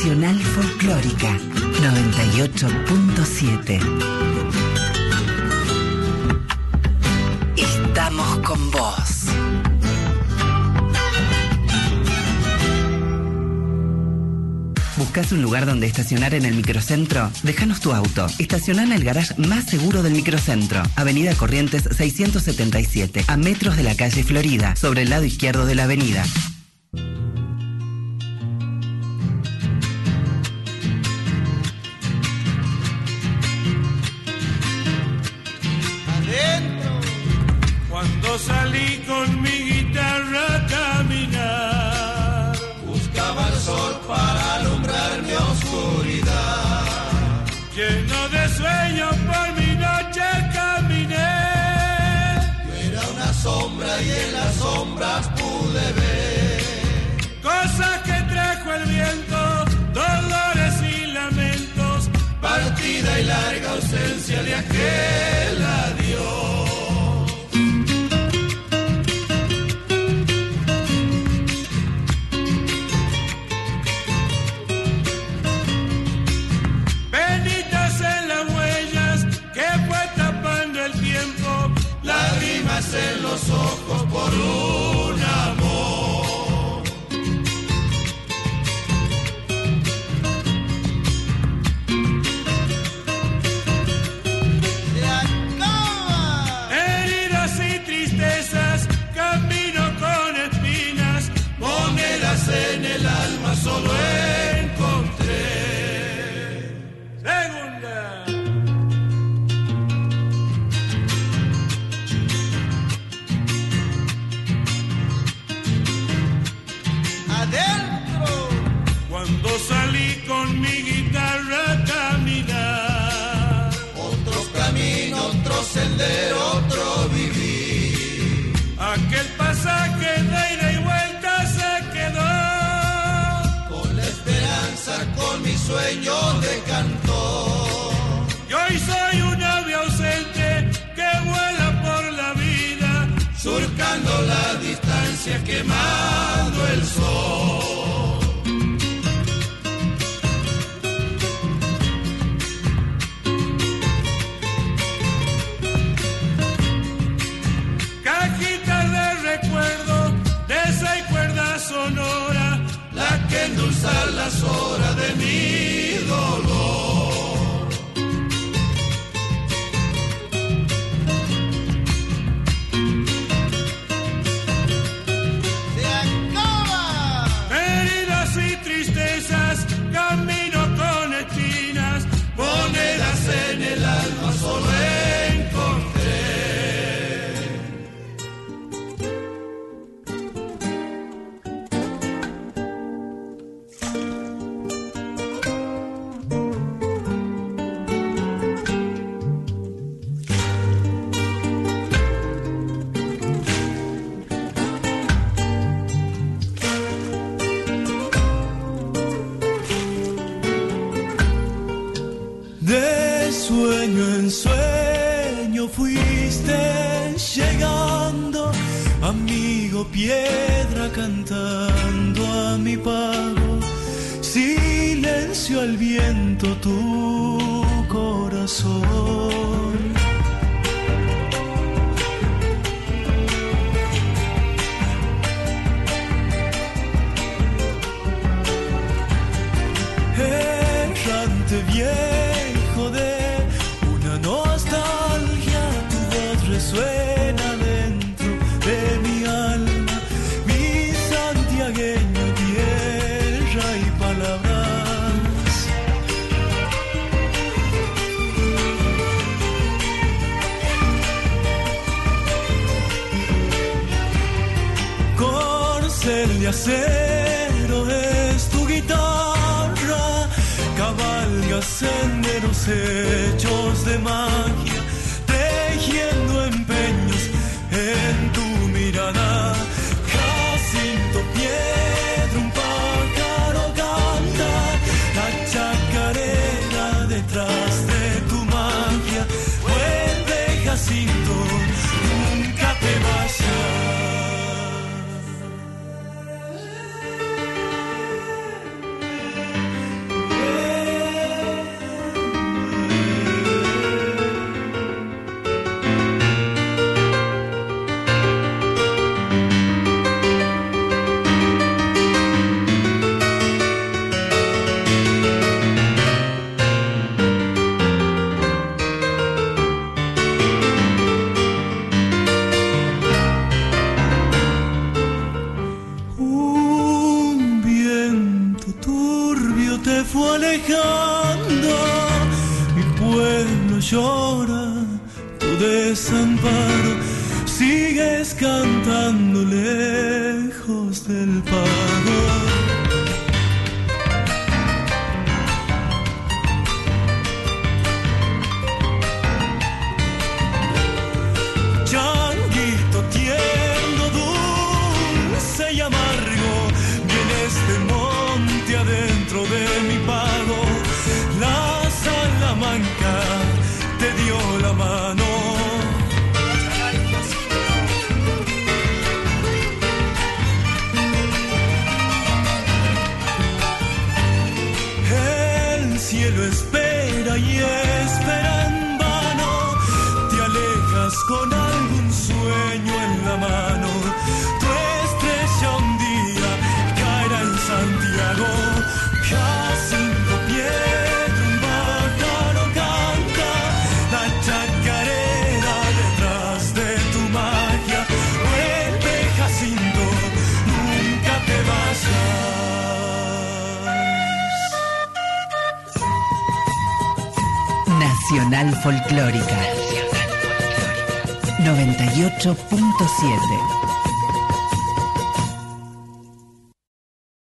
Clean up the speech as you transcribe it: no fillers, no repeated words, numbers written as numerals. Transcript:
Nacional Folclórica 98.7. Estamos con vos. ¿Buscas un lugar donde estacionar en el microcentro? Déjanos tu auto. Estacioná en el garage más seguro del microcentro. Avenida Corrientes 677, a metros de la calle Florida, sobre el lado izquierdo de la avenida. Adentro, cuando salí con mi guitarra a caminar, buscaba el sol para alumbrar mi oscuridad. Lleno de sueños por mi noche caminé. Yo era una sombra y en las sombras pude ver cosas que trajo el viento, dolores y lamentos, partida y larga ausencia de aquel adiós. En los ojos por un amor. Se acaba. Heridas y tristezas, camino con espinas, monedas en el alma solo encontré. Segunda. Cuando salí con mi guitarra a caminar, otro camino, otro sendero, otro vivir. Aquel pasaje de ida y vuelta se quedó, con la esperanza, con mi sueño de cantor. Y hoy soy un ave ausente que vuela por la vida, surcando la distancia, quemando el sol. Sonora, la que endulza las horas de mi dolor. Se acaba. Heridas y tristezas, camino con espinas, monedas en el alma solo encontré. De sueño en sueño fuiste llegando, amigo piedra cantando a mi pago, silencio al viento tu corazón. Errante viejo de una nostalgia, tu voz resuena dentro de mi alma, mi santiagueña tierra y palabras. Corcel de acero es tu guitarra, cabalga senderos hechos de magia, tejiendo empeños en tu mirada. Jacinto, piedra, un pájaro canta, la chacarera detrás de tu magia. Vuelve, Jacinto, nunca te vayas. fue alejando. Mi pueblo llora tu desamparo, sigues cantando lejos del pago. Changuito tierno, dulce y amargo, vienes de monte adentro de mi pago. La Salamanca te dio la mano. El cielo espera y espera en vano, te alejas con algún sueño en la mano. Tu estrella un día caerá en Santiago. Jacinto Piedra, un pájaro canta la chacarera detrás de tu magia. Vuelve, Jacinto, nunca te vayas. Nacional Folclórica 98.7